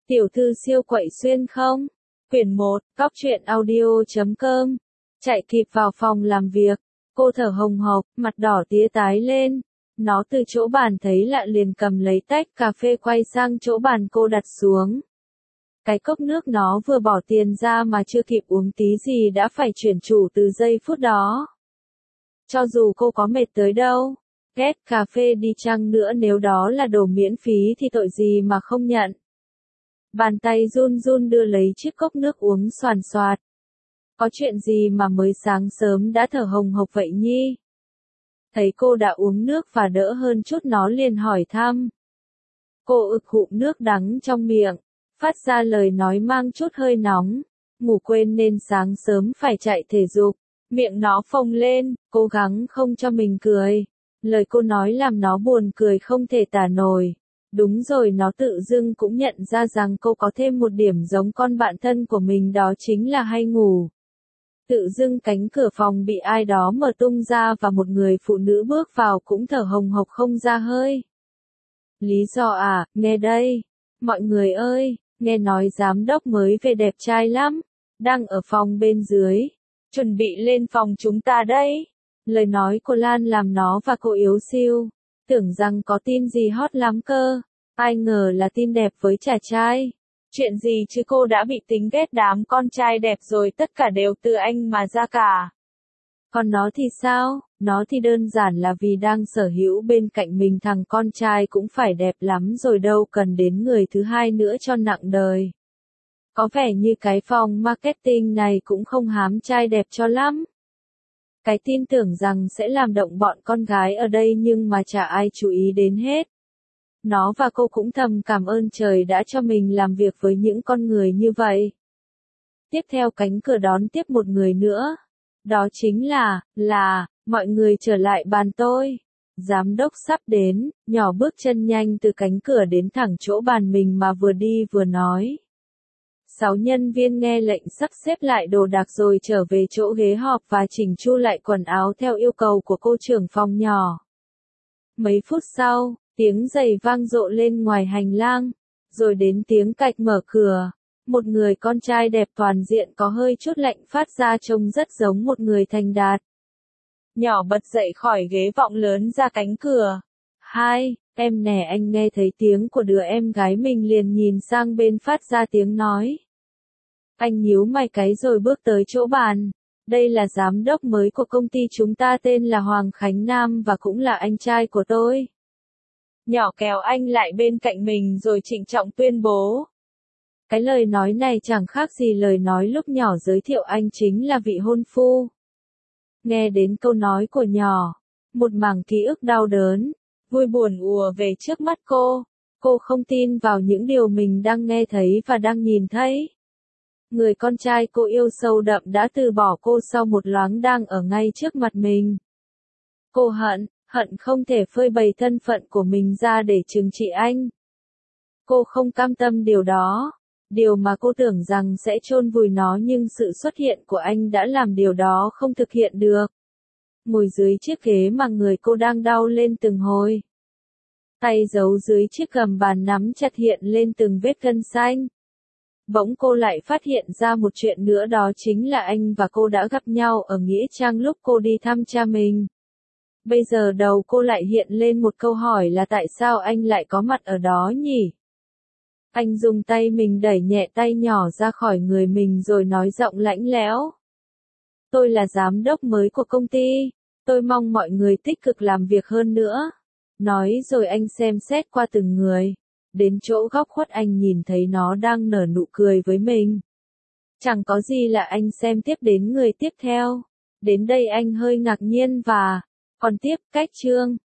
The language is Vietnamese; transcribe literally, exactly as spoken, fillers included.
Tiểu thư siêu quậy xuyên không? Quyển một, Cóc truyện audio chấm com. Chạy kịp vào phòng làm việc, cô thở hồng hộc, mặt đỏ tía tái lên. Nó từ chỗ bàn thấy lạ liền cầm lấy tách cà phê quay sang chỗ bàn cô đặt xuống. Cái cốc nước nó vừa bỏ tiền ra mà chưa kịp uống tí gì đã phải chuyển chủ từ giây phút đó. Cho dù cô có mệt tới đâu, ghét cà phê đi chăng nữa nếu đó là đồ miễn phí thì tội gì mà không nhận. Bàn tay run run đưa lấy chiếc cốc nước uống xoàn xoạt. Có chuyện gì mà mới sáng sớm đã thở hồng hộc vậy nhi? Thấy cô đã uống nước và đỡ hơn chút nó liền hỏi thăm. Cô ực hụm nước đắng trong miệng, phát ra lời nói mang chút hơi nóng. Ngủ quên nên sáng sớm phải chạy thể dục. Miệng nó phồng lên, cố gắng không cho mình cười. Lời cô nói làm nó buồn cười không thể tả nổi. Đúng rồi, nó tự dưng cũng nhận ra rằng cô có thêm một điểm giống con bạn thân của mình, đó chính là hay ngủ. Tự dưng cánh cửa phòng bị ai đó mở tung ra và một người phụ nữ bước vào cũng thở hồng hộc không ra hơi. Lý do à, nghe đây. Mọi người ơi, nghe nói giám đốc mới về đẹp trai lắm. Đang ở phòng bên dưới. Chuẩn bị lên phòng chúng ta đấy. Lời nói của Lan làm nó và cô yếu siêu. Tưởng rằng có tin gì hot lắm cơ. Ai ngờ là tin đẹp với chàng trai. Chuyện gì chứ, cô đã bị tính ghét đám con trai đẹp rồi, tất cả đều từ anh mà ra cả. Còn nó thì sao? Nó thì đơn giản là vì đang sở hữu bên cạnh mình thằng con trai cũng phải đẹp lắm rồi, đâu cần đến người thứ hai nữa cho nặng đời. Có vẻ như cái phòng marketing này cũng không hám trai đẹp cho lắm. Cái tin tưởng rằng sẽ làm động bọn con gái ở đây nhưng mà chả ai chú ý đến hết. Nó và cô cũng thầm cảm ơn trời đã cho mình làm việc với những con người như vậy. Tiếp theo cánh cửa đón tiếp một người nữa. Đó chính là, là, mọi người trở lại bàn tôi. Giám đốc sắp đến, nhỏ bước chân nhanh từ cánh cửa đến thẳng chỗ bàn mình mà vừa đi vừa nói. Sáu nhân viên nghe lệnh sắp xếp lại đồ đạc rồi trở về chỗ ghế họp và chỉnh chu lại quần áo theo yêu cầu của cô trưởng phòng nhỏ. Mấy phút sau, tiếng giày vang rộ lên ngoài hành lang, rồi đến tiếng cạch mở cửa. Một người con trai đẹp toàn diện có hơi chút lạnh phát ra trông rất giống một người thành đạt. Nhỏ bật dậy khỏi ghế vọng lớn ra cánh cửa. Hai, em nè, anh nghe thấy tiếng của đứa em gái mình liền nhìn sang bên phát ra tiếng nói. Anh nhíu mày cái rồi bước tới chỗ bàn. Đây là giám đốc mới của công ty chúng ta, tên là Hoàng Khánh Nam và cũng là anh trai của tôi. Nhỏ kéo anh lại bên cạnh mình rồi trịnh trọng tuyên bố. Cái lời nói này chẳng khác gì lời nói lúc nhỏ giới thiệu anh chính là vị hôn phu. Nghe đến câu nói của nhỏ, một mảng ký ức đau đớn, vui buồn ùa về trước mắt cô. Cô không tin vào những điều mình đang nghe thấy và đang nhìn thấy. Người con trai cô yêu sâu đậm đã từ bỏ cô sau một loáng đang ở ngay trước mặt mình. Cô hận, hận không thể phơi bày thân phận của mình ra để trừng trị anh. Cô không cam tâm điều đó. Điều mà cô tưởng rằng sẽ chôn vùi nó, nhưng sự xuất hiện của anh đã làm điều đó không thực hiện được. Ngồi dưới chiếc ghế mà người cô đang đau lên từng hồi. Tay giấu dưới chiếc gầm bàn nắm chặt hiện lên từng vết gân xanh. Bỗng cô lại phát hiện ra một chuyện nữa, đó chính là anh và cô đã gặp nhau ở Nghĩa Trang lúc cô đi thăm cha mình. Bây giờ đầu cô lại hiện lên một câu hỏi là tại sao anh lại có mặt ở đó nhỉ? Anh dùng tay mình đẩy nhẹ tay nhỏ ra khỏi người mình rồi nói giọng lạnh lẽo. Tôi là giám đốc mới của công ty. Tôi mong mọi người tích cực làm việc hơn nữa. Nói rồi anh xem xét qua từng người. Đến chỗ góc khuất anh nhìn thấy nó đang nở nụ cười với mình. Chẳng có gì lạ, anh xem tiếp đến người tiếp theo. Đến đây anh hơi ngạc nhiên và... Còn tiếp, cách chương.